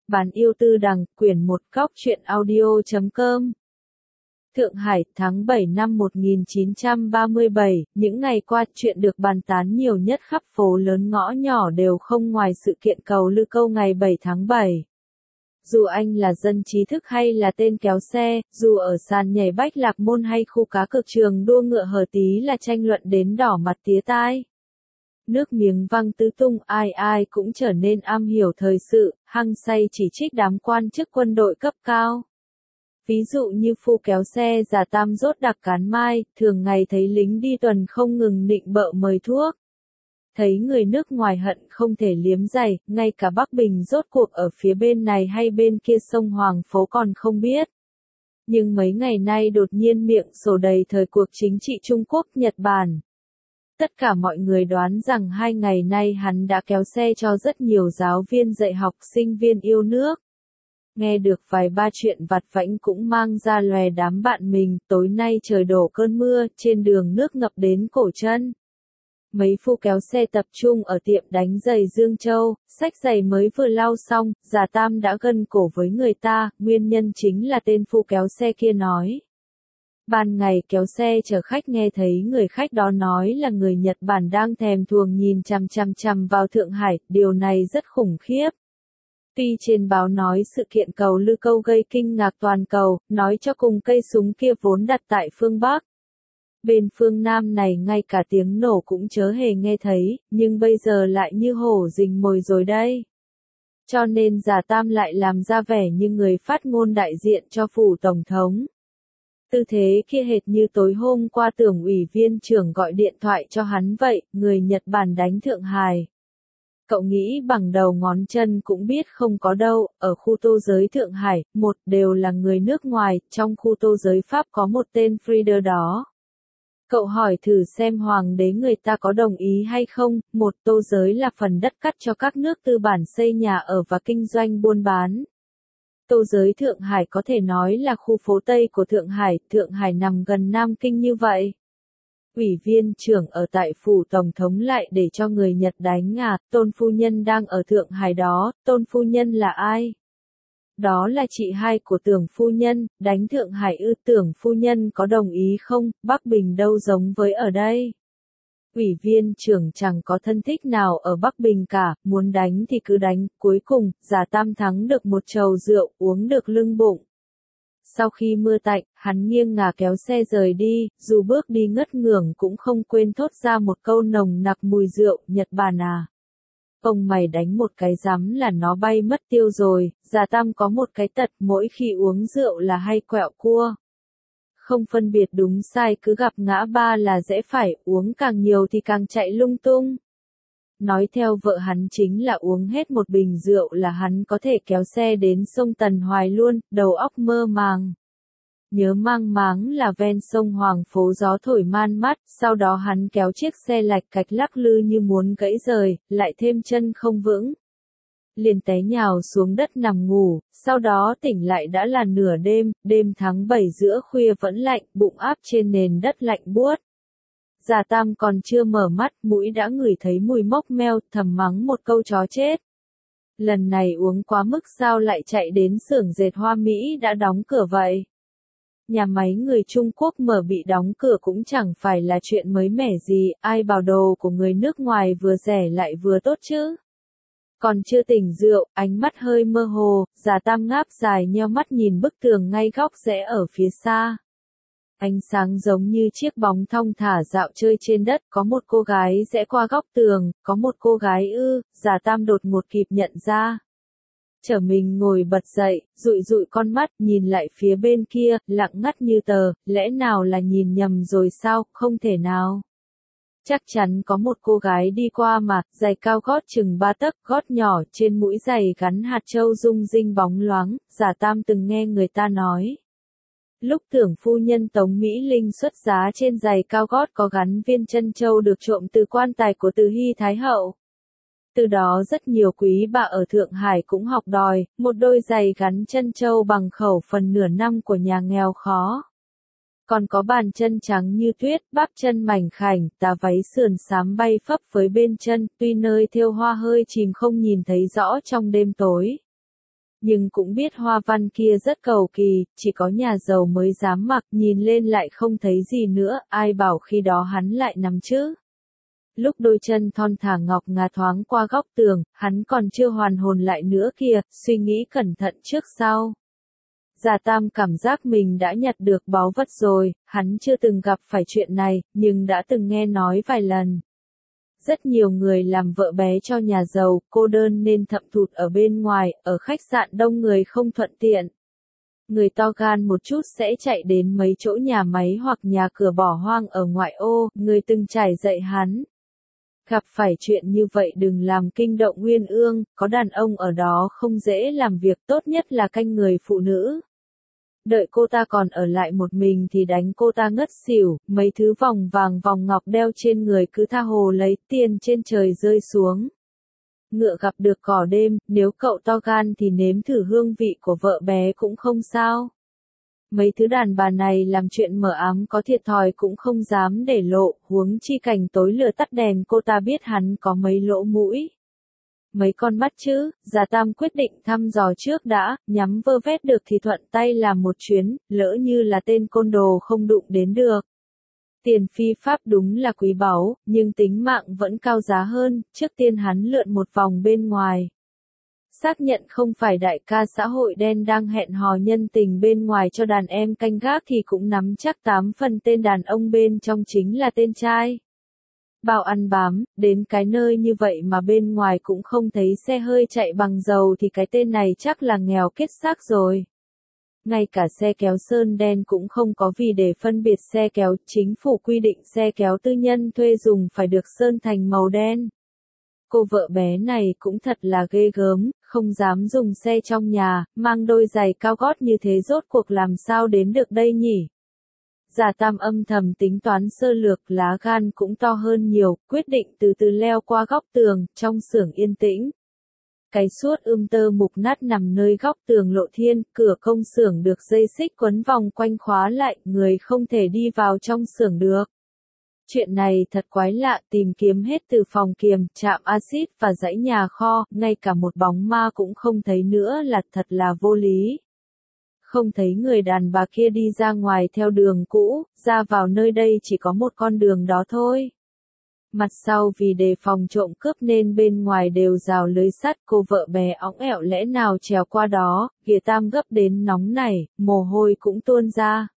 Bản yêu tư đằng, quyển 1 góc truyện audio.com. Thượng Hải, tháng 7 năm 1937, những ngày qua chuyện được bàn tán nhiều nhất khắp phố lớn ngõ nhỏ đều không ngoài sự kiện cầu Lư Câu ngày 7 tháng 7. Dù anh là dân trí thức hay là tên kéo xe, dù ở sàn nhảy Bách Lạc Môn hay khu cá cược trường đua ngựa Hờ Tí là tranh luận đến đỏ mặt tía tai. Nước miếng văng tứ tung, ai ai cũng trở nên am hiểu thời sự, hăng say chỉ trích đám quan chức quân đội cấp cao. Ví dụ như phu kéo xe Già Tam rốt đặc cán mai, thường ngày thấy lính đi tuần không ngừng nịnh bợ mời thuốc. Thấy người nước ngoài hận không thể liếm giày, ngay cả Bắc Bình rốt cuộc ở phía bên này hay bên kia sông Hoàng Phố còn không biết. Nhưng mấy ngày nay đột nhiên miệng sổ đầy thời cuộc chính trị Trung Quốc, Nhật Bản. Tất cả mọi người đoán rằng 2 ngày nay hắn đã kéo xe cho rất nhiều giáo viên dạy học, sinh viên yêu nước. Nghe được vài ba chuyện vặt vãnh cũng mang ra lòe đám bạn mình, tối nay trời đổ cơn mưa, trên đường nước ngập đến cổ chân. Mấy phu kéo xe tập trung ở tiệm đánh giày Dương Châu, xách giày mới vừa lau xong, Già Tam đã gân cổ với người ta, nguyên nhân chính là tên phu kéo xe kia nói. Ban ngày kéo xe chở khách nghe thấy người khách đó nói là người Nhật Bản đang thèm thuồng nhìn chằm vào Thượng Hải, điều này rất khủng khiếp. Tuy trên báo nói sự kiện cầu Lư Câu gây kinh ngạc toàn cầu, nói cho cùng cây súng kia vốn đặt tại phương Bắc. Bên phương Nam này ngay cả tiếng nổ cũng chớ hề nghe thấy, nhưng bây giờ lại như hổ rình mồi rồi đây. Cho nên Già Tam lại làm ra vẻ như người phát ngôn đại diện cho phủ tổng thống. Tư thế kia hệt như tối hôm qua tưởng ủy viên trưởng gọi điện thoại cho hắn vậy, người Nhật Bản đánh Thượng Hải. Cậu nghĩ bằng đầu ngón chân cũng biết không có đâu, ở khu tô giới Thượng Hải, một đều là người nước ngoài, trong khu tô giới Pháp có một tên Frieder đó. Cậu hỏi thử xem hoàng đế người ta có đồng ý hay không, một tô giới là phần đất cắt cho các nước tư bản xây nhà ở và kinh doanh buôn bán. Tô giới Thượng Hải có thể nói là khu phố Tây của Thượng Hải nằm gần Nam Kinh như vậy. Ủy viên trưởng ở tại phủ tổng thống lại để cho người Nhật đánh à, Tôn phu nhân đang ở Thượng Hải đó, Tôn phu nhân là ai? Đó là chị hai của Tưởng phu nhân, đánh Thượng Hải ư, Tưởng phu nhân có đồng ý không, Bắc Bình đâu giống với ở đây. Ủy viên trưởng chẳng có thân thích nào ở Bắc Bình cả, muốn đánh thì cứ đánh, cuối cùng, Già Tam thắng được một chầu rượu, uống được lưng bụng. Sau khi mưa tạnh, hắn nghiêng ngả kéo xe rời đi, dù bước đi ngất ngưởng cũng không quên thốt ra một câu nồng nặc mùi rượu, Nhật Bản à. Ông mày đánh một cái rắm là nó bay mất tiêu rồi, Già Tam có một cái tật mỗi khi uống rượu là hay quẹo cua. Không phân biệt đúng sai cứ gặp ngã ba là dễ phải, uống càng nhiều thì càng chạy lung tung. Nói theo vợ hắn chính là uống hết một bình rượu là hắn có thể kéo xe đến sông Tần Hoài luôn, đầu óc mơ màng. Nhớ mang máng là ven sông Hoàng Phố gió thổi man mát, sau đó hắn kéo chiếc xe lạch cạch lắc lư như muốn gãy rời, lại thêm chân không vững. Liền té nhào xuống đất nằm ngủ, sau đó tỉnh lại đã là nửa đêm, đêm tháng 7 giữa khuya vẫn lạnh, bụng áp trên nền đất lạnh buốt. Già Tam còn chưa mở mắt, mũi đã ngửi thấy mùi mốc meo, thầm mắng một câu chó chết. Lần này uống quá mức sao lại chạy đến xưởng dệt hoa Mỹ đã đóng cửa vậy? Nhà máy người Trung Quốc mở bị đóng cửa cũng chẳng phải là chuyện mới mẻ gì, ai bảo đồ của người nước ngoài vừa rẻ lại vừa tốt chứ. Còn chưa tỉnh rượu, ánh mắt hơi mơ hồ, Già Tam ngáp dài nheo mắt nhìn bức tường ngay góc rẽ ở phía xa. Ánh sáng giống như chiếc bóng thong thả dạo chơi trên đất, có một cô gái rẽ qua góc tường, có một cô gái ư, Già Tam đột ngột kịp nhận ra. Trở mình ngồi bật dậy, dụi con mắt, nhìn lại phía bên kia, lặng ngắt như tờ, lẽ nào là nhìn nhầm rồi sao, không thể nào. Chắc chắn có một cô gái đi qua mà, giày cao gót chừng 3 tấc, gót nhỏ, trên mũi giày gắn hạt châu rung rinh bóng loáng, Già Tam từng nghe người ta nói. Lúc Tưởng phu nhân Tống Mỹ Linh xuất giá trên giày cao gót có gắn viên chân châu được trộm từ quan tài của Từ Hy Thái Hậu. Từ đó rất nhiều quý bà ở Thượng Hải cũng học đòi, một đôi giày gắn chân châu bằng khẩu phần nửa năm của nhà nghèo khó. Còn có bàn chân trắng như tuyết, bắp chân mảnh khảnh, tà váy sườn xám bay phấp với bên chân, tuy nơi thêu hoa hơi chìm không nhìn thấy rõ trong đêm tối. nhưng cũng biết hoa văn kia rất cầu kỳ, chỉ có nhà giàu mới dám mặc, nhìn lên lại không thấy gì nữa, ai bảo khi đó hắn lại nằm chứ. Lúc đôi chân thon thả ngọc ngà thoáng qua góc tường, hắn còn chưa hoàn hồn lại nữa kìa, suy nghĩ cẩn thận trước sau. Già Tam cảm giác mình đã nhặt được báu vật rồi, hắn chưa từng gặp phải chuyện này, nhưng đã từng nghe nói vài lần. Rất nhiều người làm vợ bé cho nhà giàu, cô đơn nên thậm thụt ở bên ngoài, ở khách sạn đông người không thuận tiện. Người to gan một chút sẽ chạy đến mấy chỗ nhà máy hoặc nhà cửa bỏ hoang ở ngoại ô, người từng trải dạy hắn. Gặp phải chuyện như vậy đừng làm kinh động uyên ương, có đàn ông ở đó không dễ làm việc, tốt nhất là canh người phụ nữ. Đợi cô ta còn ở lại một mình thì đánh cô ta ngất xỉu, mấy thứ vòng vàng vòng ngọc đeo trên người cứ tha hồ lấy, tiền trên trời rơi xuống. Ngựa gặp được cỏ đêm, nếu cậu to gan thì nếm thử hương vị của vợ bé cũng không sao. Mấy thứ đàn bà này làm chuyện mờ ám có thiệt thòi cũng không dám để lộ, huống chi cảnh tối lửa tắt đèn cô ta biết hắn có mấy lỗ mũi. Mấy con mắt chứ, Già Tam quyết định thăm dò trước đã, nhắm vơ vét được thì thuận tay làm một chuyến, lỡ như là tên côn đồ không đụng đến được. Tiền phi pháp đúng là quý báu, nhưng tính mạng vẫn cao giá hơn, trước tiên hắn lượn một vòng bên ngoài. Xác nhận không phải đại ca xã hội đen đang hẹn hò nhân tình bên ngoài cho đàn em canh gác thì cũng nắm chắc 8 phần tên đàn ông bên trong chính là tên trai. Bao ăn bám, đến cái nơi như vậy mà bên ngoài cũng không thấy xe hơi chạy bằng dầu thì cái tên này chắc là nghèo kết xác rồi. Ngay cả xe kéo sơn đen cũng không có, vì để phân biệt xe kéo, chính phủ quy định xe kéo tư nhân thuê dùng phải được sơn thành màu đen. Cô vợ bé này cũng thật là ghê gớm, không dám dùng xe trong nhà, mang đôi giày cao gót như thế rốt cuộc làm sao đến được đây nhỉ? Già Tam âm thầm tính toán sơ lược, lá gan cũng to hơn nhiều, quyết định từ từ leo qua góc tường, trong xưởng yên tĩnh. Cái suốt tơ mục nát nằm nơi góc tường lộ thiên, cửa công xưởng được dây xích quấn vòng quanh khóa lại, người không thể đi vào trong xưởng được. Chuyện này thật quái lạ, tìm kiếm hết từ phòng kiềm, trạm axit và dãy nhà kho, ngay cả một bóng ma cũng không thấy nữa, là thật là vô lý. Không thấy người đàn bà kia đi ra ngoài theo đường cũ, ra vào nơi đây chỉ có một con đường đó thôi. Mặt sau vì đề phòng trộm cướp nên bên ngoài đều rào lưới sắt, cô vợ bé óng ẻo lẽ nào trèo qua đó, Kìa Tam gấp đến nóng nảy, mồ hôi cũng tuôn ra.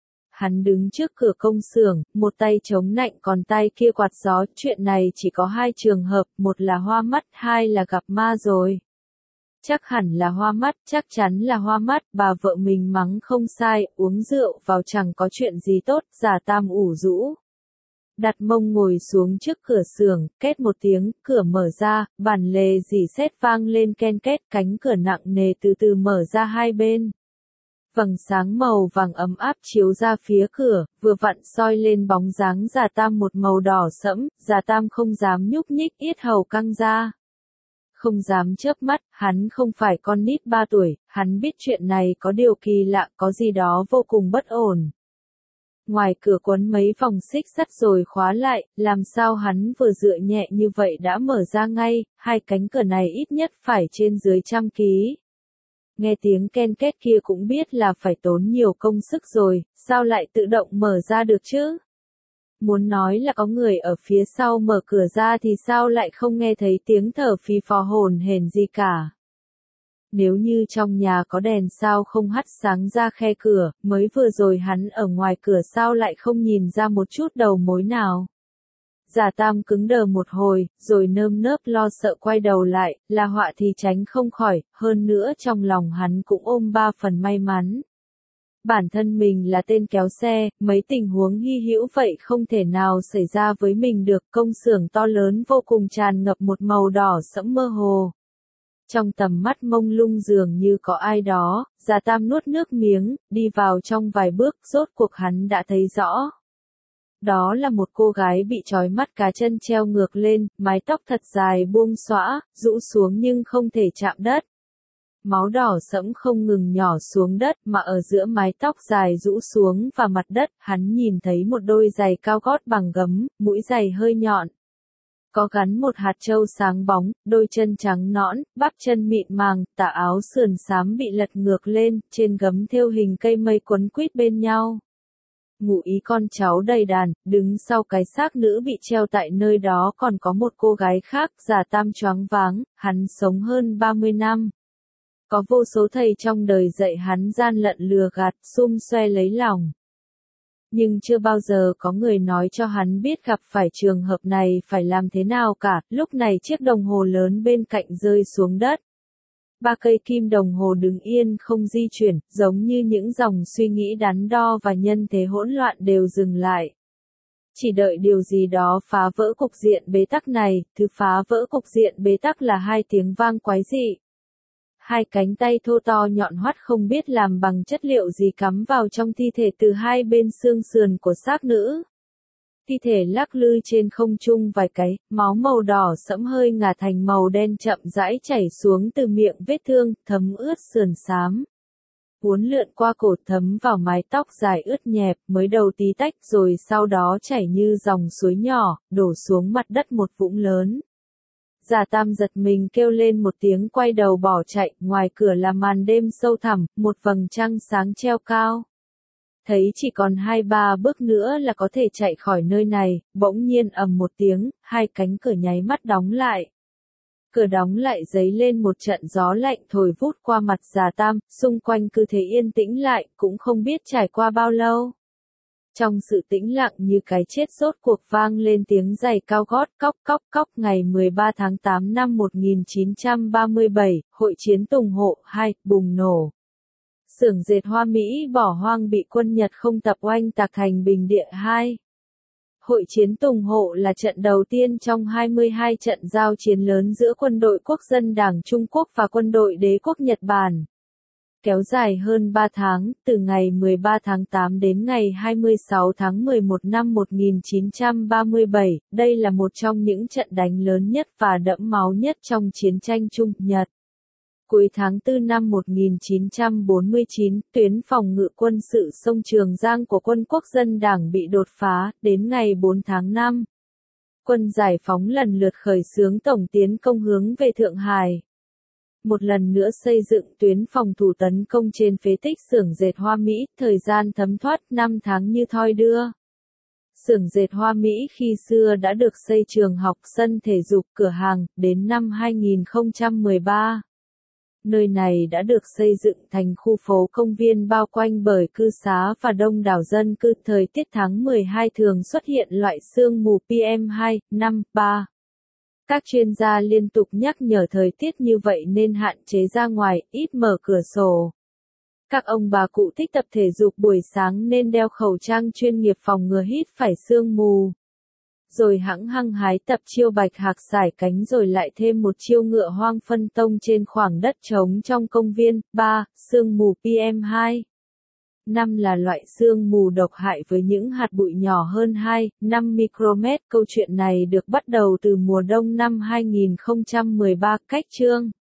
Hắn đứng trước cửa công xưởng, một tay chống nạnh còn tay kia quạt gió, chuyện này chỉ có hai trường hợp, một là hoa mắt, hai là gặp ma rồi. Chắc hẳn là hoa mắt, chắc chắn là hoa mắt, bà vợ mình mắng không sai, uống rượu vào chẳng có chuyện gì tốt, Già Tam ủ rũ. Đặt mông ngồi xuống trước cửa xưởng, két một tiếng, cửa mở ra, bản lề rỉ sét vang lên ken két, cánh cửa nặng nề từ từ mở ra hai bên. Vầng sáng màu vàng ấm áp chiếu ra phía cửa, vừa vặn soi lên bóng dáng Già Tam một màu đỏ sẫm, Già Tam không dám nhúc nhích, yết hầu căng ra. Không dám chớp mắt, hắn không phải con nít 3 tuổi, hắn biết chuyện này có điều kỳ lạ, có gì đó vô cùng bất ổn. Ngoài cửa quấn mấy vòng xích sắt rồi khóa lại, làm sao hắn vừa dựa nhẹ như vậy đã mở ra ngay, hai cánh cửa này ít nhất phải trên dưới 100 ký. Nghe tiếng ken két kia cũng biết là phải tốn nhiều công sức rồi, sao lại tự động mở ra được chứ? Muốn nói là có người ở phía sau mở cửa ra thì sao lại không nghe thấy tiếng thở phì phò hổn hển gì cả. Nếu như trong nhà có đèn sao không hắt sáng ra khe cửa, mới vừa rồi hắn ở ngoài cửa sao lại không nhìn ra một chút đầu mối nào. Già Tam cứng đờ một hồi, rồi nơm nớp lo sợ quay đầu lại, là họa thì tránh không khỏi, hơn nữa trong lòng hắn cũng ôm 3 phần may mắn. Bản thân mình là tên kéo xe, mấy tình huống hy hữu vậy không thể nào xảy ra với mình được, công xưởng to lớn vô cùng tràn ngập một màu đỏ sẫm mơ hồ. Trong tầm mắt mông lung dường như có ai đó, Già Tam nuốt nước miếng, đi vào trong vài bước, rốt cuộc hắn đã thấy rõ. Đó là một cô gái bị trói mắt cá chân treo ngược lên, mái tóc thật dài buông xõa, rũ xuống nhưng không thể chạm đất. Máu đỏ sẫm không ngừng nhỏ xuống đất mà ở giữa mái tóc dài rũ xuống và mặt đất, hắn nhìn thấy một đôi giày cao gót bằng gấm, mũi giày hơi nhọn. có gắn một hạt châu sáng bóng, đôi chân trắng nõn, bắp chân mịn màng, tà áo sườn xám bị lật ngược lên, trên gấm thêu hình cây mây quấn quýt bên nhau. Ngụ ý con cháu đầy đàn, đứng sau cái xác nữ bị treo tại nơi đó còn có một cô gái khác, Già Tam choáng váng, hắn sống hơn 30 năm. Có vô số thầy trong đời dạy hắn gian lận lừa gạt, xum xoe lấy lòng. Nhưng chưa bao giờ có người nói cho hắn biết gặp phải trường hợp này phải làm thế nào cả. Lúc này chiếc đồng hồ lớn bên cạnh rơi xuống đất. 3 cây kim đồng hồ đứng yên không di chuyển, giống như những dòng suy nghĩ đắn đo và nhân thế hỗn loạn đều dừng lại. Chỉ đợi điều gì đó phá vỡ cục diện bế tắc này. Thứ phá vỡ cục diện bế tắc là 2 tiếng vang quái dị. 2 cánh tay thô to nhọn hoắt không biết làm bằng chất liệu gì cắm vào trong thi thể từ hai bên xương sườn của xác nữ. Thi thể lắc lư trên không trung vài cái, máu màu đỏ sẫm hơi ngả thành màu đen chậm rãi chảy xuống từ miệng vết thương, thấm ướt sườn xám. Uốn lượn qua cổ thấm vào mái tóc dài ướt nhẹp, mới đầu tí tách rồi sau đó chảy như dòng suối nhỏ, đổ xuống mặt đất một vũng lớn. Già Tam giật mình kêu lên một tiếng quay đầu bỏ chạy, ngoài cửa là màn đêm sâu thẳm, một vầng trăng sáng treo cao. Thấy chỉ còn 2-3 bước nữa là có thể chạy khỏi nơi này, bỗng nhiên ầm một tiếng, 2 cánh cửa nháy mắt đóng lại. Cửa đóng lại dấy lên một trận gió lạnh thổi vút qua mặt Già Tam, xung quanh cứ thế yên tĩnh lại, cũng không biết trải qua bao lâu. Trong sự tĩnh lặng như cái chết rốt cuộc vang lên tiếng giày cao gót cóc cóc cóc. Ngày 13 tháng 8 năm 1937, Hội chiến Tùng Hộ 2 bùng nổ. Xưởng dệt Hoa Mỹ bỏ hoang bị quân Nhật không tập oanh tạc thành Bình Địa 2. Hội chiến Tùng Hộ là trận đầu tiên trong 22 trận giao chiến lớn giữa quân đội Quốc dân Đảng Trung Quốc và quân đội Đế quốc Nhật Bản. Kéo dài hơn 3 tháng, từ ngày 13 tháng 8 đến ngày 26 tháng 11 năm 1937, đây là một trong những trận đánh lớn nhất và đẫm máu nhất trong chiến tranh Trung-Nhật. Cuối tháng 4 năm 1949, tuyến phòng ngự quân sự sông Trường Giang của quân Quốc dân Đảng bị đột phá, đến ngày 4 tháng 5. Quân giải phóng lần lượt khởi xướng tổng tiến công hướng về Thượng Hải. Một lần nữa xây dựng tuyến phòng thủ tấn công trên phế tích xưởng dệt Hoa Mỹ, thời gian thấm thoát 5 tháng như thoi đưa. Xưởng dệt Hoa Mỹ khi xưa đã được xây trường học, sân thể dục, cửa hàng, đến năm 2013. Nơi này đã được xây dựng thành khu phố công viên bao quanh bởi cư xá và đông đảo dân cư. Thời tiết tháng 12 thường xuất hiện loại sương mù PM2.5.3. Các chuyên gia liên tục nhắc nhở thời tiết như vậy nên hạn chế ra ngoài, ít mở cửa sổ. Các ông bà cụ thích tập thể dục buổi sáng nên đeo khẩu trang chuyên nghiệp phòng ngừa hít phải sương mù. Rồi hăng hái tập chiêu bạch hạc sải cánh rồi lại thêm một chiêu ngựa hoang phân tông trên khoảng đất trống trong công viên. 3. Sương mù PM2. 5 là loại sương mù độc hại với những hạt bụi nhỏ hơn 2,5 micromet. Câu chuyện này được bắt đầu từ mùa đông năm 2013. Cách chương